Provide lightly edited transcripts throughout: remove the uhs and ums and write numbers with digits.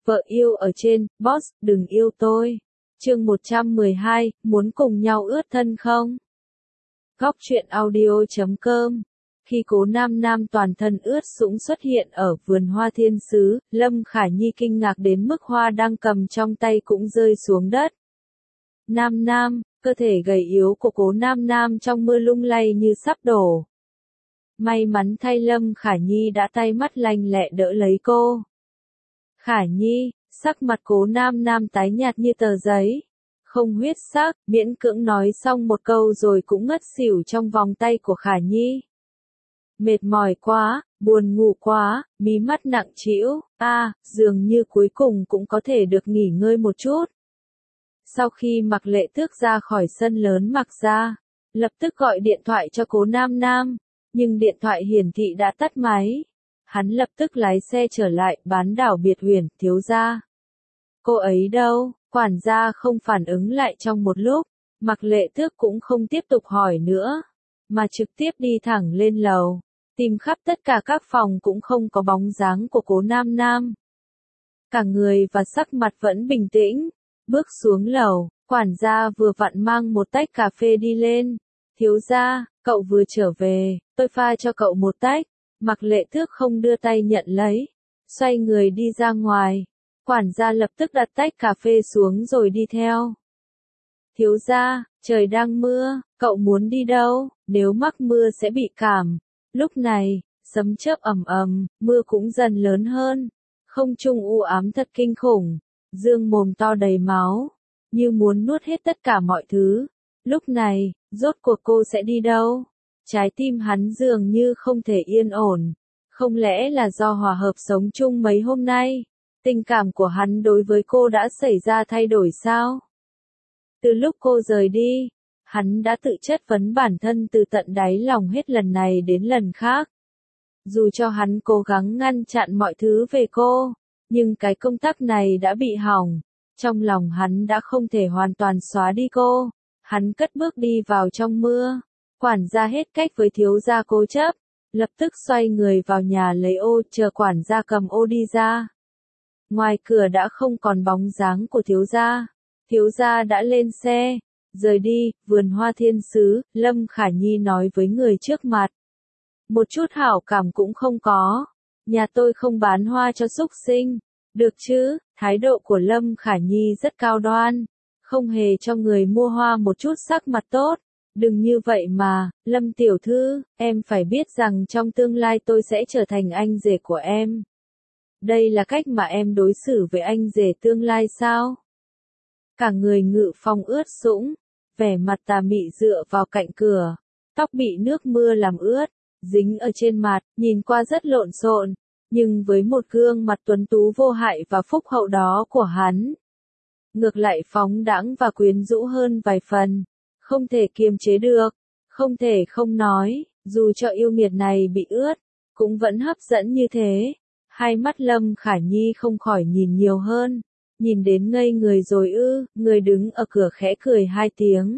Vợ yêu ở trên, boss, đừng yêu tôi. Chương 112, muốn cùng nhau ướt thân không? Góc truyện audio.com. Khi Cố Nam Nam toàn thân ướt sũng xuất hiện ở vườn hoa thiên sứ, Lâm Khả Nhi kinh ngạc đến mức hoa đang cầm trong tay cũng rơi xuống đất. Nam Nam, cơ thể gầy yếu của Cố Nam Nam trong mưa lung lay như sắp đổ. May mắn thay Lâm Khả Nhi đã tay mắt lanh lẹ đỡ lấy cô. Khả Nhi, sắc mặt Cố Nam Nam tái nhạt như tờ giấy. Không huyết sắc, miễn cưỡng nói xong một câu rồi cũng ngất xỉu trong vòng tay của Khả Nhi. Mệt mỏi quá, buồn ngủ quá, mí mắt nặng trĩu, dường như cuối cùng cũng có thể được nghỉ ngơi một chút. Sau khi Mạc Lệ Tước ra khỏi sân lớn Mạc gia, lập tức gọi điện thoại cho Cố Nam Nam, nhưng điện thoại hiển thị đã tắt máy. Hắn lập tức lái xe trở lại bán đảo Biệt Huyền, thiếu gia. Cô ấy đâu? Quản gia không phản ứng lại trong một lúc, Mạc Lệ Tước cũng không tiếp tục hỏi nữa, mà trực tiếp đi thẳng lên lầu, tìm khắp tất cả các phòng cũng không có bóng dáng của Cố Nam Nam. Cả người và sắc mặt vẫn bình tĩnh, bước xuống lầu, quản gia vừa vặn mang một tách cà phê đi lên. Thiếu gia, cậu vừa trở về, tôi pha cho cậu một tách. Mạc Lệ Tước không đưa tay nhận lấy, xoay người đi ra ngoài. Quản gia lập tức đặt tách cà phê xuống rồi đi theo. Thiếu gia, trời đang mưa, cậu muốn đi đâu? Nếu mắc mưa sẽ bị cảm. Lúc này, sấm chớp ầm ầm, mưa cũng dần lớn hơn. Không trung u ám thật kinh khủng, dương mồm to đầy máu, như muốn nuốt hết tất cả mọi thứ. Lúc này, rốt cuộc cô sẽ đi đâu? Trái tim hắn dường như không thể yên ổn. Không lẽ là do hòa hợp sống chung mấy hôm nay? Tình cảm của hắn đối với cô đã xảy ra thay đổi sao? Từ lúc cô rời đi, hắn đã tự chất vấn bản thân từ tận đáy lòng hết lần này đến lần khác. Dù cho hắn cố gắng ngăn chặn mọi thứ về cô, nhưng cái công tắc này đã bị hỏng. Trong lòng hắn đã không thể hoàn toàn xóa đi cô. Hắn cất bước đi vào trong mưa. Quản gia hết cách với thiếu gia cố chấp, lập tức xoay người vào nhà lấy ô, chờ quản gia cầm ô đi ra. Ngoài cửa đã không còn bóng dáng của thiếu gia. Thiếu gia đã lên xe, rời đi, vườn hoa thiên sứ, Lâm Khả Nhi nói với người trước mặt. Một chút hảo cảm cũng không có. Nhà tôi không bán hoa cho súc sinh. Được chứ, thái độ của Lâm Khả Nhi rất cao đoan. Không hề cho người mua hoa một chút sắc mặt tốt. Đừng như vậy mà, Lâm tiểu thư, em phải biết rằng trong tương lai tôi sẽ trở thành anh rể của em. Đây là cách mà em đối xử với anh rể tương lai sao? Cả người Ngự Phong ướt sũng, vẻ mặt tà mị dựa vào cạnh cửa, tóc bị nước mưa làm ướt, dính ở trên mặt, nhìn qua rất lộn xộn, nhưng với một gương mặt tuấn tú vô hại và phúc hậu đó của hắn, ngược lại phóng đãng và quyến rũ hơn vài phần. Không thể kiềm chế được, không thể không nói, dù cho yêu nghiệt này bị ướt, cũng vẫn hấp dẫn như thế. Hai mắt Lâm Khả Nhi không khỏi nhìn nhiều hơn, nhìn đến ngây người rồi ư, người đứng ở cửa khẽ cười hai tiếng.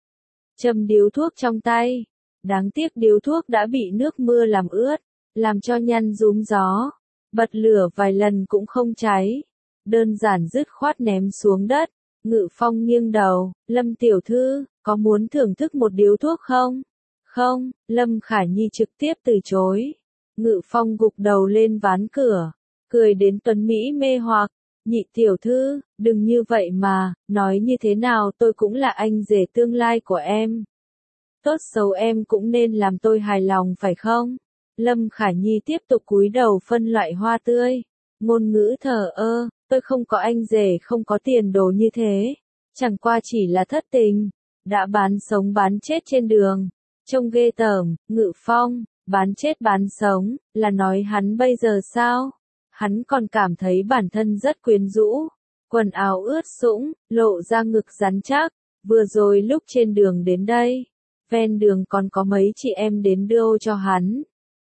Châm điếu thuốc trong tay, đáng tiếc điếu thuốc đã bị nước mưa làm ướt, làm cho nhăn rúm gió, bật lửa vài lần cũng không cháy, đơn giản dứt khoát ném xuống đất. Ngự Phong nghiêng đầu, Lâm tiểu thư, có muốn thưởng thức một điếu thuốc không? Không, Lâm Khả Nhi trực tiếp từ chối. Ngự Phong gục đầu lên ván cửa, cười đến tuấn mỹ mê hoặc. Nhị tiểu thư, đừng như vậy mà, nói như thế nào tôi cũng là anh rể tương lai của em. Tốt xấu em cũng nên làm tôi hài lòng phải không? Lâm Khả Nhi tiếp tục cúi đầu phân loại hoa tươi. Ngôn ngữ thờ ơ, tôi không có anh rể không có tiền đồ như thế. Chẳng qua chỉ là thất tình. Đã bán sống bán chết trên đường. Trông ghê tởm, Ngự Phong, bán chết bán sống, là nói hắn bây giờ sao? Hắn còn cảm thấy bản thân rất quyến rũ. Quần áo ướt sũng, lộ ra ngực rắn chắc. Vừa rồi lúc trên đường đến đây, ven đường còn có mấy chị em đến đưa ô cho hắn.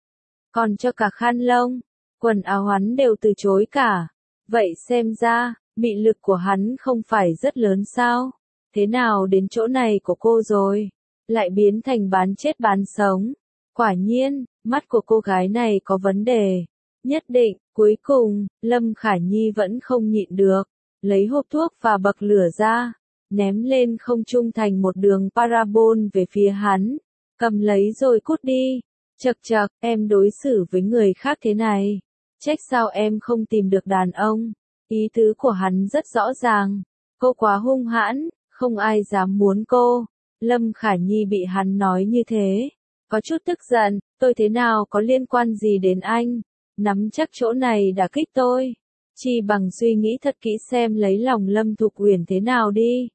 Còn cho cả khăn lông, quần áo hắn đều từ chối cả. Vậy xem ra, mị lực của hắn không phải rất lớn sao? Thế nào đến chỗ này của cô rồi? Lại biến thành bán chết bán sống. Quả nhiên, mắt của cô gái này có vấn đề. Nhất định, cuối cùng, Lâm Khả Nhi vẫn không nhịn được, lấy hộp thuốc và bậc lửa ra, ném lên không trung thành một đường parabol về phía hắn, cầm lấy rồi cút đi. Chậc chậc, em đối xử với người khác thế này, trách sao em không tìm được đàn ông. Ý tứ của hắn rất rõ ràng, cô quá hung hãn, không ai dám muốn cô. Lâm Khả Nhi bị hắn nói như thế, có chút tức giận, tôi thế nào có liên quan gì đến anh, nắm chắc chỗ này đã kích tôi. Chi bằng suy nghĩ thật kỹ xem lấy lòng Lâm Thục Uyển thế nào đi.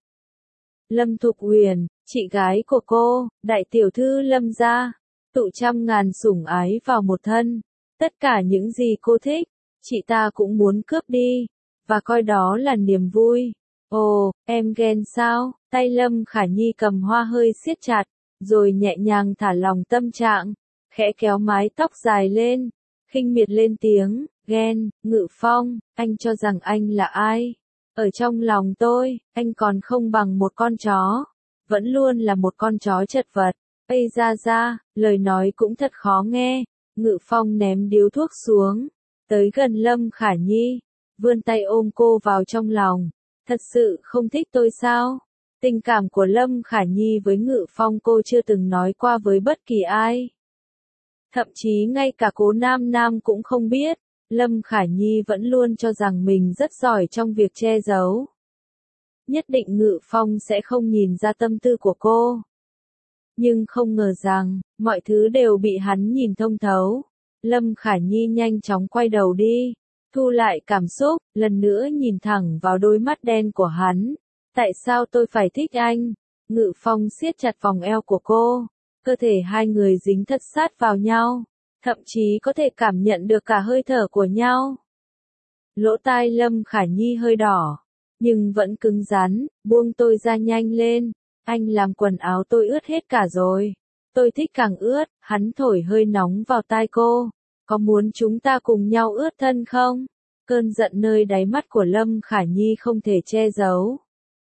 Lâm Thục Uyển, chị gái của cô, đại tiểu thư Lâm gia, tụ trăm ngàn sủng ái vào một thân, tất cả những gì cô thích, chị ta cũng muốn cướp đi, và coi đó là niềm vui. Ồ, em ghen sao? Tay Lâm Khả Nhi cầm hoa hơi siết chặt, rồi nhẹ nhàng thả lòng tâm trạng, khẽ kéo mái tóc dài lên, khinh miệt lên tiếng, ghen, Ngự Phong, anh cho rằng anh là ai? Ở trong lòng tôi, anh còn không bằng một con chó, vẫn luôn là một con chó chật vật. Ây ra, lời nói cũng thật khó nghe. Ngự Phong ném điếu thuốc xuống, tới gần Lâm Khả Nhi, vươn tay ôm cô vào trong lòng. Thật sự không thích tôi sao? Tình cảm của Lâm Khả Nhi với Ngự Phong cô chưa từng nói qua với bất kỳ ai. Thậm chí ngay cả Cố Nam Nam cũng không biết. Lâm Khả Nhi vẫn luôn cho rằng mình rất giỏi trong việc che giấu. Nhất định Ngự Phong sẽ không nhìn ra tâm tư của cô. Nhưng không ngờ rằng, mọi thứ đều bị hắn nhìn thông thấu. Lâm Khả Nhi nhanh chóng quay đầu đi, thu lại cảm xúc, lần nữa nhìn thẳng vào đôi mắt đen của hắn. Tại sao tôi phải thích anh? Ngự Phong siết chặt vòng eo của cô, cơ thể hai người dính thật sát vào nhau, thậm chí có thể cảm nhận được cả hơi thở của nhau. Lỗ tai Lâm Khả Nhi hơi đỏ, nhưng vẫn cứng rắn, buông tôi ra nhanh lên. Anh làm quần áo tôi ướt hết cả rồi. Tôi thích càng ướt. Hắn thổi hơi nóng vào tai cô. Có muốn chúng ta cùng nhau ướt thân không? Cơn giận nơi đáy mắt của Lâm Khả Nhi không thể che giấu.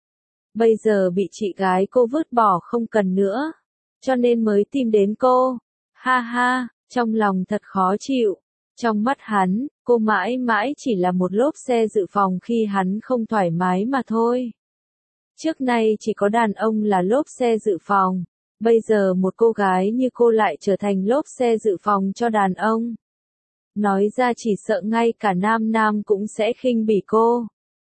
Bây giờ bị chị gái cô vứt bỏ không cần nữa, cho nên mới tìm đến cô. Ha ha, trong lòng thật khó chịu. Trong mắt hắn, cô mãi mãi chỉ là một lốp xe dự phòng khi hắn không thoải mái mà thôi. Trước nay chỉ có đàn ông là lốp xe dự phòng, bây giờ một cô gái như cô lại trở thành lốp xe dự phòng cho đàn ông. Nói ra chỉ sợ ngay cả Nam Nam cũng sẽ khinh bỉ cô.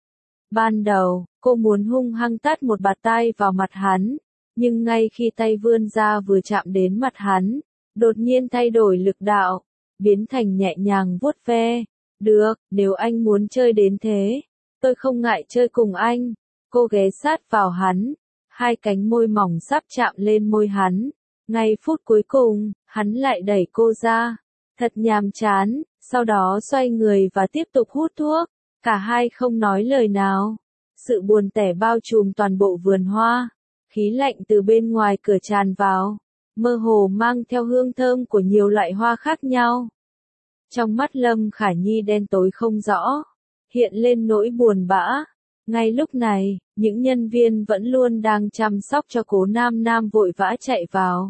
Ban đầu, cô muốn hung hăng tát một bạt tai vào mặt hắn, nhưng ngay khi tay vươn ra vừa chạm đến mặt hắn, đột nhiên thay đổi lực đạo, biến thành nhẹ nhàng vuốt ve. Được, nếu anh muốn chơi đến thế, tôi không ngại chơi cùng anh. Cô ghé sát vào hắn, hai cánh môi mỏng sắp chạm lên môi hắn. Ngay phút cuối cùng, hắn lại đẩy cô ra. Thật nhàm chán, sau đó xoay người và tiếp tục hút thuốc. Cả hai không nói lời nào. Sự buồn tẻ bao trùm toàn bộ vườn hoa. Khí lạnh từ bên ngoài cửa tràn vào, mơ hồ mang theo hương thơm của nhiều loại hoa khác nhau. Trong mắt Lâm Khả Nhi đen tối không rõ, hiện lên nỗi buồn bã. Ngay lúc này, những nhân viên vẫn luôn đang chăm sóc cho Cố Nam Nam vội vã chạy vào.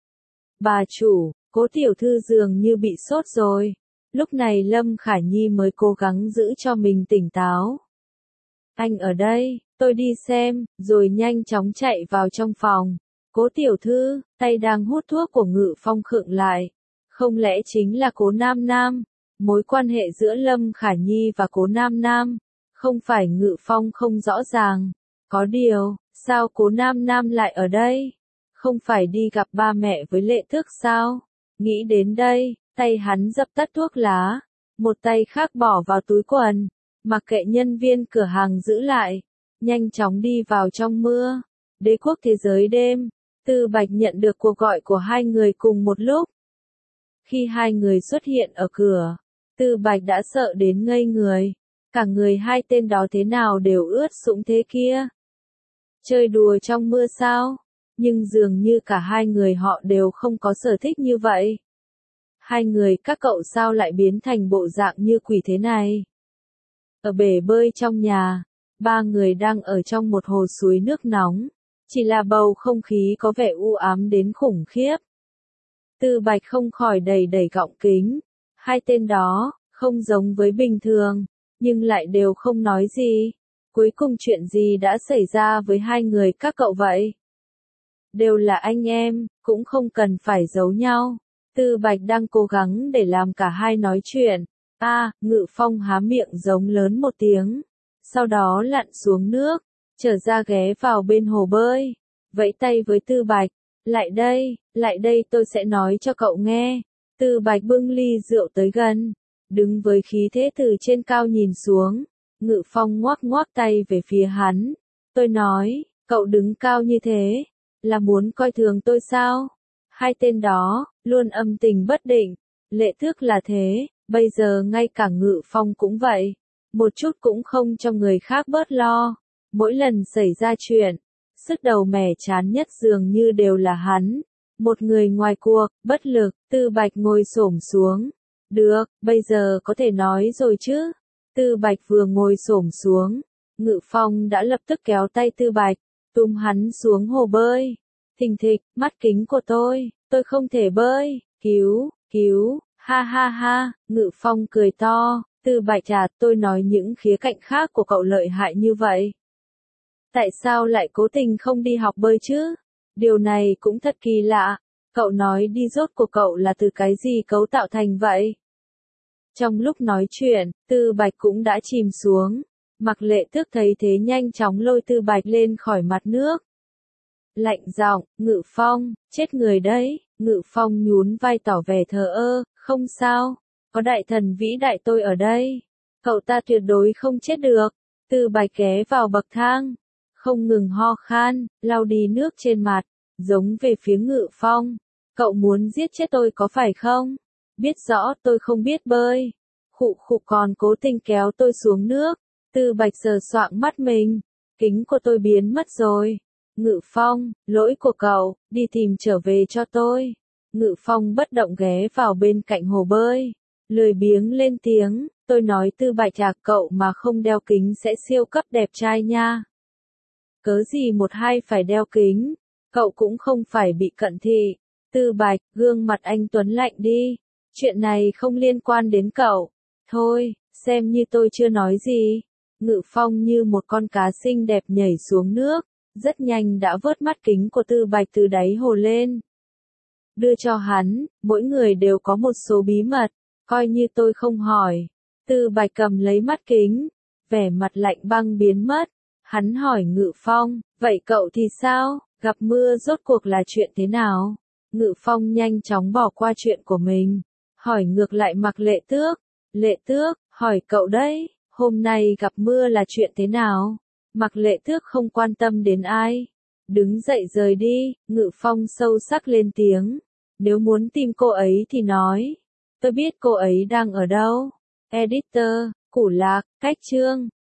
Bà chủ, Cố tiểu thư dường như bị sốt rồi. Lúc này Lâm Khả Nhi mới cố gắng giữ cho mình tỉnh táo. Anh ở đây, tôi đi xem, rồi nhanh chóng chạy vào trong phòng. Cố tiểu thư, tay đang hút thuốc của Ngự Phong khựng lại. Không lẽ chính là Cố Nam Nam? Mối quan hệ giữa Lâm Khả Nhi và Cố Nam Nam, không phải Ngự Phong không rõ ràng. Có điều, sao Cố Nam Nam lại ở đây? Không phải đi gặp ba mẹ với Lệ Thức sao? Nghĩ đến đây, tay hắn dập tắt thuốc lá, một tay khác bỏ vào túi quần, mặc kệ nhân viên cửa hàng giữ lại, nhanh chóng đi vào trong mưa. Đế quốc thế giới đêm, Tư Bạch nhận được cuộc gọi của hai người cùng một lúc. Khi hai người xuất hiện ở cửa, Tư Bạch đã sợ đến ngây người. Cả người hai tên đó thế nào đều ướt sũng thế kia. Chơi đùa trong mưa sao? Nhưng dường như cả hai người họ đều không có sở thích như vậy. Hai người các cậu sao lại biến thành bộ dạng như quỷ thế này? Ở bể bơi trong nhà, ba người đang ở trong một hồ suối nước nóng. Chỉ là bầu không khí có vẻ u ám đến khủng khiếp. Tư Bạch không khỏi đầy gọng kính. Hai tên đó, không giống với bình thường, nhưng lại đều không nói gì. Cuối cùng chuyện gì đã xảy ra với hai người các cậu vậy? Đều là anh em, cũng không cần phải giấu nhau. Tư Bạch đang cố gắng để làm cả hai nói chuyện. Ngự Phong há miệng giống lớn một tiếng. Sau đó lặn xuống nước, trở ra ghé vào bên hồ bơi. Vẫy tay với Tư Bạch. Lại đây tôi sẽ nói cho cậu nghe. Tư Bạch bưng ly rượu tới gần. Đứng với khí thế từ trên cao nhìn xuống. Ngự Phong ngoắc ngoắc tay về phía hắn. Tôi nói, cậu đứng cao như thế, là muốn coi thường tôi sao? Hai tên đó, luôn âm tình bất định. Lệ Tước là thế, bây giờ ngay cả Ngự Phong cũng vậy. Một chút cũng không cho người khác bớt lo. Mỗi lần xảy ra chuyện, sức đầu mẻ chán nhất dường như đều là hắn. Một người ngoài cuộc, bất lực, Tư Bạch ngồi xổm xuống. Được, bây giờ có thể nói rồi chứ? Tư Bạch vừa ngồi xổm xuống, Ngự Phong đã lập tức kéo tay Tư Bạch, túm hắn xuống hồ bơi. Thình thịch, mắt kính của tôi không thể bơi, cứu, ha ha ha, Ngự Phong cười to, Tư Bạch tôi nói những khía cạnh khác của cậu lợi hại như vậy. Tại sao lại cố tình không đi học bơi chứ? Điều này cũng thật kỳ lạ, cậu nói đi rốt của cậu là từ cái gì cấu tạo thành vậy? Trong lúc nói chuyện, Tư Bạch cũng đã chìm xuống. Mặc Lệ Tước thấy thế nhanh chóng lôi Tư Bạch lên khỏi mặt nước. Lạnh giọng, Ngự Phong, chết người đấy. Ngự Phong nhún vai tỏ vẻ thờ ơ, không sao, có đại thần vĩ đại tôi ở đây. Cậu ta tuyệt đối không chết được. Tư Bạch ghé vào bậc thang, không ngừng ho khan, lau đi nước trên mặt, giống về phía Ngự Phong. Cậu muốn giết chết tôi có phải không? Biết rõ tôi không biết bơi. Khụ còn cố tình kéo tôi xuống nước. Tư Bạch sờ soạng mắt mình. Kính của tôi biến mất rồi. Ngự Phong, lỗi của cậu, đi tìm trở về cho tôi. Ngự Phong bất động ghé vào bên cạnh hồ bơi. Lười biếng lên tiếng, tôi nói Tư Bạch cậu mà không đeo kính sẽ siêu cấp đẹp trai nha. Cớ gì một hai phải đeo kính, cậu cũng không phải bị cận thị. Tư Bạch, gương mặt anh tuấn lạnh đi. Chuyện này không liên quan đến cậu. Thôi, xem như tôi chưa nói gì. Ngự Phong như một con cá xinh đẹp nhảy xuống nước, rất nhanh đã vớt mắt kính của Tư Bạch từ đáy hồ lên. Đưa cho hắn, mỗi người đều có một số bí mật, coi như tôi không hỏi. Tư Bạch cầm lấy mắt kính, vẻ mặt lạnh băng biến mất. Hắn hỏi Ngự Phong, vậy cậu thì sao, gặp mưa rốt cuộc là chuyện thế nào? Ngự Phong nhanh chóng bỏ qua chuyện của mình, hỏi ngược lại Mặc Lệ Tước. Lệ Tước, hỏi cậu đấy, hôm nay gặp mưa là chuyện thế nào? Mặc Lệ Tước không quan tâm đến ai. Đứng dậy rời đi, Ngự Phong sâu sắc lên tiếng. Nếu muốn tìm cô ấy thì nói. Tôi biết cô ấy đang ở đâu. Editor, Củ Lạc, Cách Chương.